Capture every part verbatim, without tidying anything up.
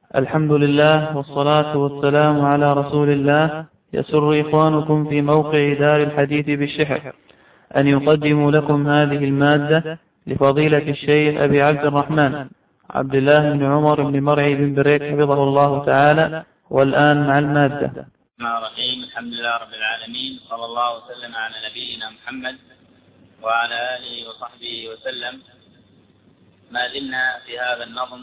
الحمد لله والصلاة والسلام على رسول الله. يسر إخوانكم في موقع دار الحديث بالشحر أن يقدموا لكم هذه المادة لفضيلة الشيخ أبي عبد الرحمن عبد الله بن عمر بن مرعي بن بريك حفظه الله تعالى. والآن مع المادة. الرحمن الرحيم. الحمد لله رب العالمين، صلى الله وسلم على نبينا محمد وعلى آله وصحبه وسلم. ما زلنا في هذا النظم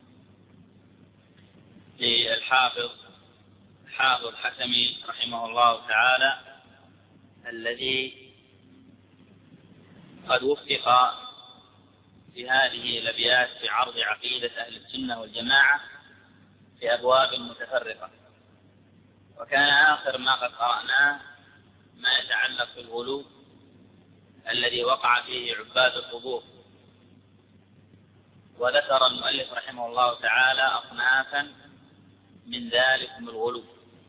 للحافظ حافظ حكمي رحمه الله تعالى، الذي قد وفق في هذه الأبيات في عرض عقيدة أهل السنة والجماعة في أبواب متفرقة. وكان آخر ما قد قرأناه ما يتعلق بالغلو الذي وقع فيه عباد القبور، وذكر المؤلف رحمه الله تعالى أصنافا من ذلكم الغلو.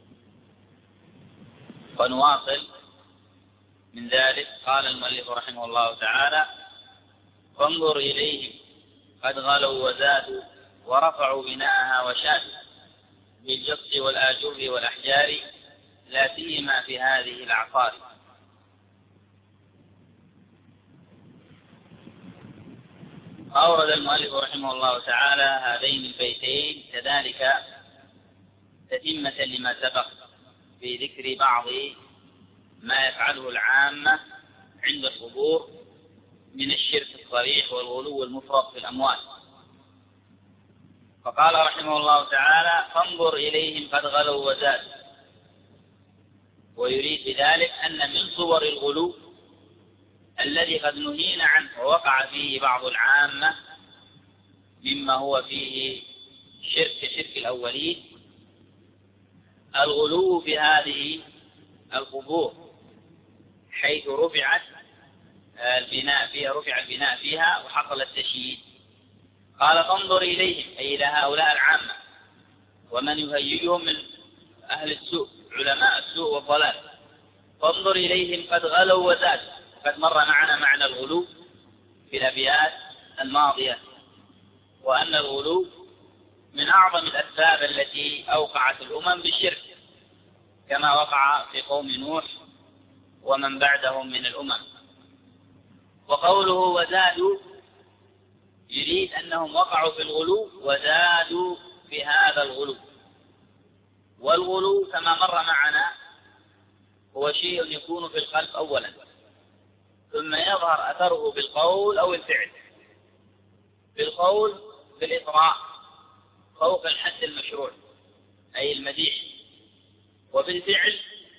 ونواصل من ذلك. قال المؤلف رحمه الله تعالى: فانظر إليهم قد غلوا وزادوا ورفعوا بناءها وشادوا بالجص والآجر والأحجار لا سيما في هذه الأعصار. أورد المؤلف رحمه الله تعالى هذين البيتين كذلك تتمة لما سبق في ذكر بعض ما يفعله العامة عند القبور من الشرك الصريح والغلو المفرط في الأموال. فقال رحمه الله تعالى: فانظر إليهم قد غلوا وزادوا. ويريد بذلك أن من صور الغلو الذي قد نهينا عنه ووقع فيه بعض العامة مما هو فيه شرك كشرك الأولين الغلو في هذه القبور، حيث رفعت البناء فيها رفع البناء فيها وحصل التشييد. قال: فانظر إليهم، أي إلى هؤلاء العامة ومن يهيئهم من أهل السوء علماء السوء والضلال. فانظر إليهم قد غلوا وزادوا. قد مر معنا معنى الغلو في الأبيات الماضية، وأن الغلو من أعظم الأسباب التي أوقعت الأمم بالشرك، كما وقع في قوم نوح ومن بعدهم من الأمم. وقوله وزادوا يريد أنهم وقعوا في الغلو وزادوا في هذا الغلو. والغلو كما مر معنا هو شيء يكون في القلب أولا، ثم يظهر أثره بالقول أو الفعل. بالقول بالإطراء فوق الحد المشروع أي المديح، وبالفعل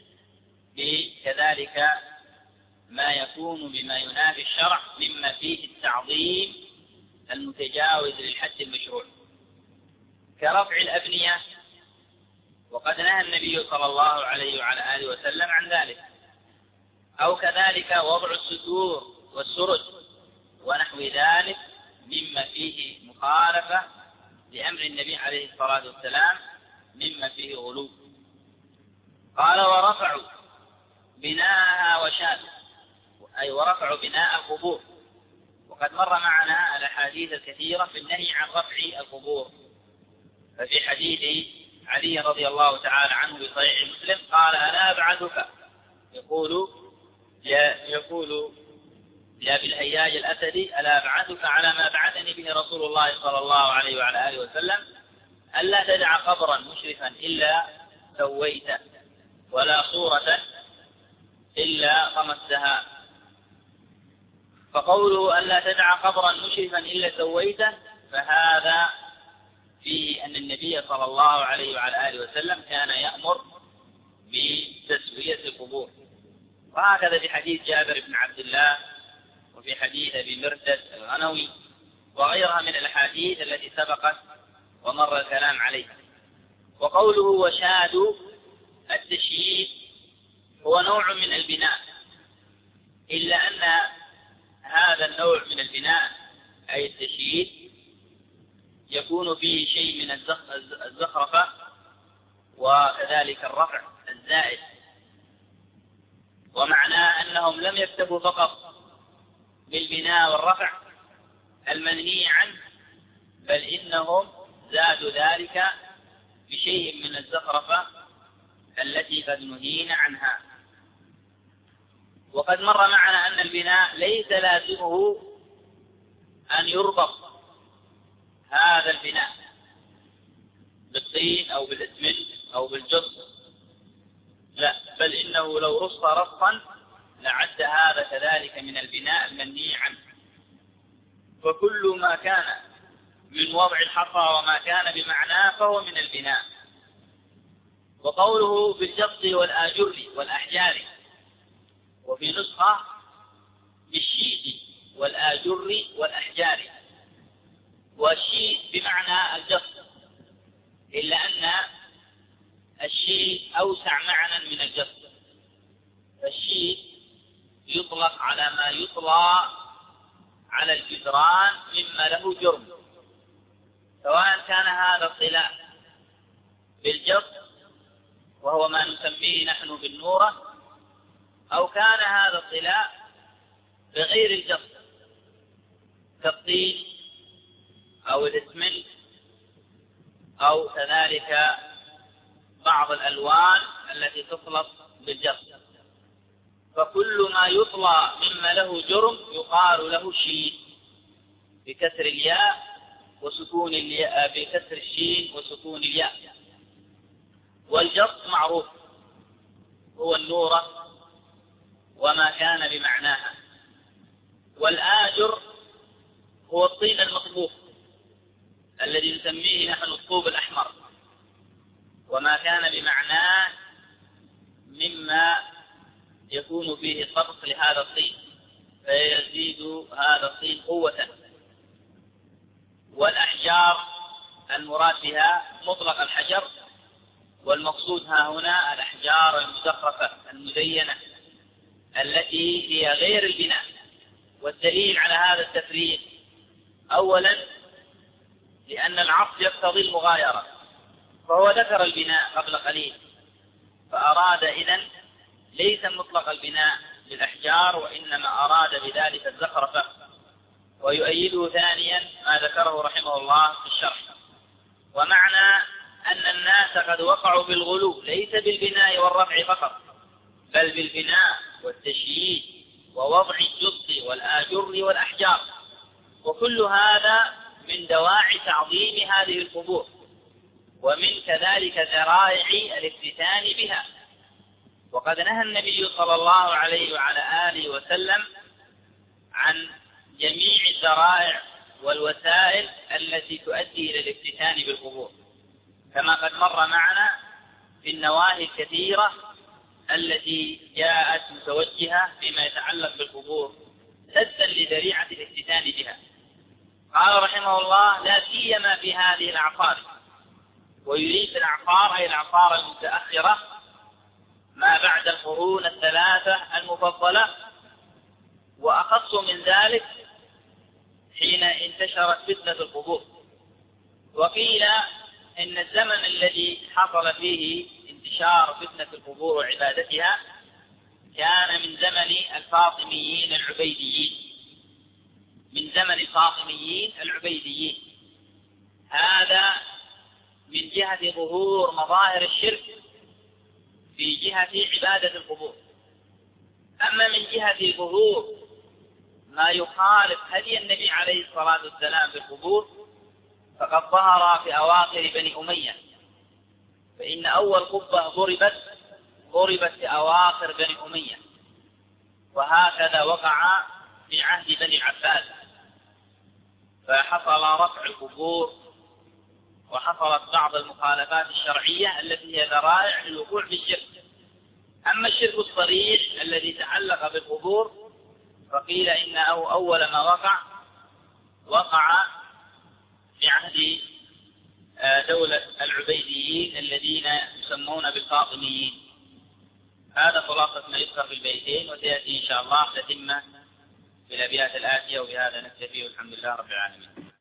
كذلك ما يكون بما ينافي الشرع مما فيه التعظيم المتجاوز للحد المشروع، كرفع الأبنية، وقد نهى النبي صلى الله عليه وعلى آله وسلم عن ذلك، أو كذلك وضع الستور والسرج ونحو ذلك مما فيه مخالفة لأمر النبي عليه الصلاة والسلام مما فيه غلو. قال: ورفعوا بناءها وشادوا، أي ورفعوا بناء القبور. وقد مر معنا الأحاديث الكثيرة في النهي عن رفع القبور. ففي حديث علي رضي الله تعالى عنه بصحيح مسلم قال: ألا أبعثك، يقول يقول لأبي الهياج الأسدي: ألا أبعثك على ما بعثني به رسول الله صلى الله عليه وعلى آله وسلم، ألا تدع قبرا مشرفا إلا سويته، ولا صورة إلا طمستها. فقوله ألا تدع قبرا مشرفا إلا سويته، فهذا فيه أن النبي صلى الله عليه وعلى آله وسلم كان يأمر بتسوية القبور. وهكذا في حديث جابر بن عبد الله، وفي حديث أبي مرثد الغنوي، وغيرها من الأحاديث التي سبقت ومر الكلام عليها. وقوله وشادوا، التشييد هو نوع من البناء، إلا أن هذا النوع من البناء أي التشييد يكون فيه شيء من الزخرفة وكذلك الرفع الزائد. ومعناه أنهم لم يكتفوا فقط بالبناء والرفع المنهي عنه، بل إنهم زادوا ذلك بشيء من الزخرفة التي قد نهينا عنها. وقد مر معنا أن البناء ليس لازمه أن يربط هذا البناء بالطين أو بالإسمنت أو بالجص، لا، بل إنه لو رص رصا لعد هذا كذلك من البناء المنهي عنه. فكل ما كان من وضع الحصى وما كان بمعناه فهو من البناء. وقوله بالجص والآجر والأحجار، وفي نسخة بالشيد والآجر والأحجار، والشيد بمعنى الجص، إلا أن الشيد أوسع معنى من الجص. فالشيد يطلق على ما يطلى على الجدران مما له جرم، سواء كان هذا الطلاء بالجص وهو ما نسميه نحن بالنورة، أو كان هذا الطلاء بغير الجص كالطين أو الإسمنت أو كذلك بعض الألوان التي تخلط بالجص. فكل ما يطلى مما له جرم يقال له شيد بكسر الياء وسكون الياء، بكسر الشين وسكون الياء. والجص معروف هو النورة وما كان بمعناها. والآجر هو الطين المطبوخ الذي نسميه نحن الطوب الأحمر، وما كان بمعناه مما يكون فيه طبق لهذا الطين فيزيد هذا الطين قوة. والأحجار المراد بها مطلق الحجر، والمقصود ها هنا الأحجار المزخرفة المزينة التي هي غير البناء. والدليل على هذا التفريق أولا لأن العصر يقتضي المغايرة، فهو ذكر البناء قبل قليل فأراد إذن ليس مطلق البناء بالأحجار، وإنما أراد بذلك الزخرفة. ويؤيده ثانيا ما ذكره رحمه الله في الشرح. ومعنى أن الناس قد وقعوا بالغلو ليس بالبناء والرفع فقط، بل بالبناء والتشييد ووضع الجص والآجر والأحجار، وكل هذا من دواعي تعظيم هذه القبور، ومن كذلك ذرائع الافتتان بها. وقد نهى النبي صلى الله عليه وعلى آله وسلم عن جميع الذرائع والوسائل التي تؤدي إلى الافتتان بالقبور، كما قد مر معنا في النواهي الكثيرة التي جاءت متوجهة فيما يتعلق بالقبور سدا لذريعة الافتتان بها. قال رحمه الله: لا سيما في هذه الأعصار، ويريد الأعصار أي الأعصار المتأخرة ما بعد القرون الثلاثة المفضلة، وأخص من ذلك حين انتشرت فتنة القبور. وقيل إن الزمن الذي حصل فيه انتشار فتنة القبور وعبادتها كان من زمن الفاطميين العبيديين، من زمن الفاطميين العبيديين. هذا من جهة ظهور مظاهر الشرك في جهة عبادة القبور. أما من جهة ظهور ما يخالف هدي النبي عليه الصلاة والسلام في القبور فقد ظهر في أواخر بني أمية، فإن أول قبة ضربت ضربت في أواخر بني أمية، وهكذا وقع في عهد بني عباس، فحصل رفع القبور وحصلت بعض المخالفات الشرعية التي هي ذرائع للوقوع في الشرك. أما الشرك الصريح الذي تعلق بالقبور فقيل إنه أول ما وقع وقع في عهد دولة العبيديين الذين يسمون بالفاطميين. هذا خلاصة ما يذكر في البيتين، وسيأتي إن شاء الله تتمة في الأبيات الآتية، وبهذا نكتفي والحمد لله رب العالمين.